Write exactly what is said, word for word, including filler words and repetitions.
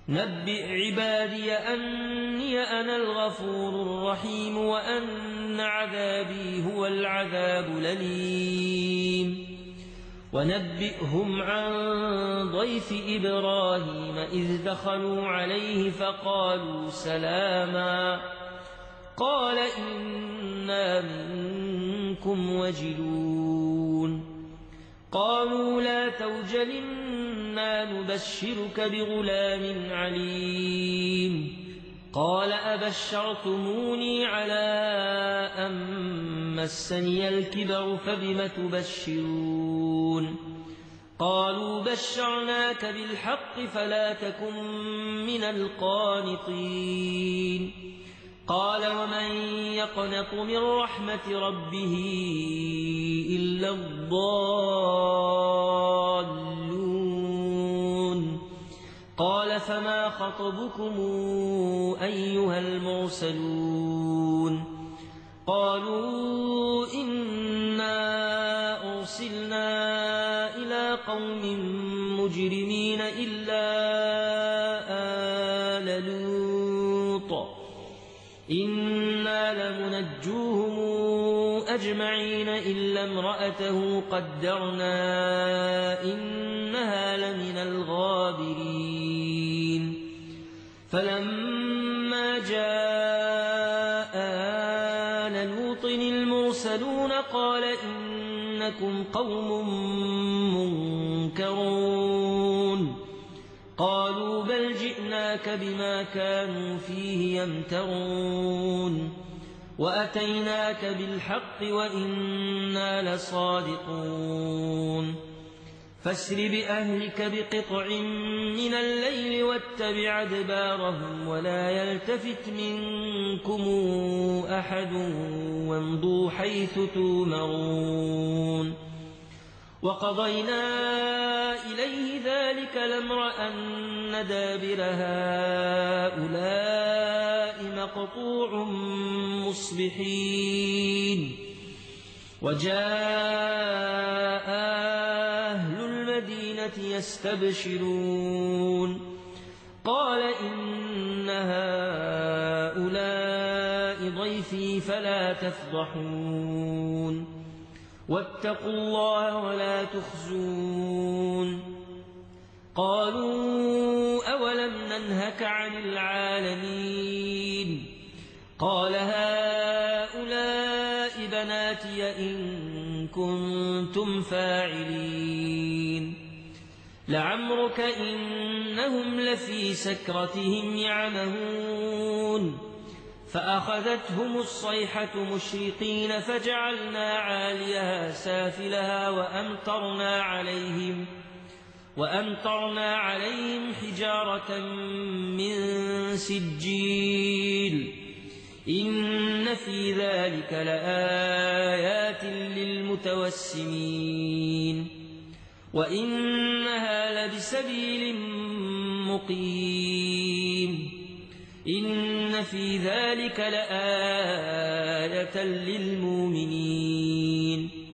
نبئ عبادي أني أنا الغفور الرحيم وأن عذابي هو العذاب الأليم ونبئهم عن ضيف إبراهيم إذ دخلوا عليه فقالوا سلاما قال إنا منكم وجلون قالوا لا توجل إنا نبشرك بغلام عليم قال أبشرتموني على أن مسني الكبر فبم تبشرون قالوا بشرناك بالحق فلا تكن من القانطين قال ومن يقنط من رحمة ربه إلا الضالون قال فما خطبكم أيها المرسلون قالوا إنا أرسلنا إلى قوم مجرمين إلا آل لوط إنا لمنجوهم أجمعين إلا امرأته قدرنا إنها لمن الغابرين فلما جاء آل لوط المرسلون قال إنكم قوم منكرون قالوا بل جئناك بما كانوا فيه يمترون وأتيناك بالحق وإنا لصادقون فاسر بأهلك بقطع من الليل واتبع أدبارهم ولا يلتفت منكم أحد وامضوا حيث تؤمرون وقضينا إليه ذلك الأمر أن دابر هؤلاء مقطوع مصبحين وجاء أهل المدينة يستبشرون قال إن هؤلاء ضيفي فلا تفضحون واتقوا الله ولا تخزون قالوا أولم ننهك عن العالمين قال هؤلاء بناتي إن كنتم فاعلين لعمرك إنهم لفي سكرتهم يعمهون فأخذتهم الصيحة مشرقين فجعلنا عاليها سافلها وأمطرنا عليهم وأمطرنا عليهم حجارة من سجيل إن في ذلك لآيات للمتوسمين وإنها لبسبيل مقيم إن في ذلك لآية للمؤمنين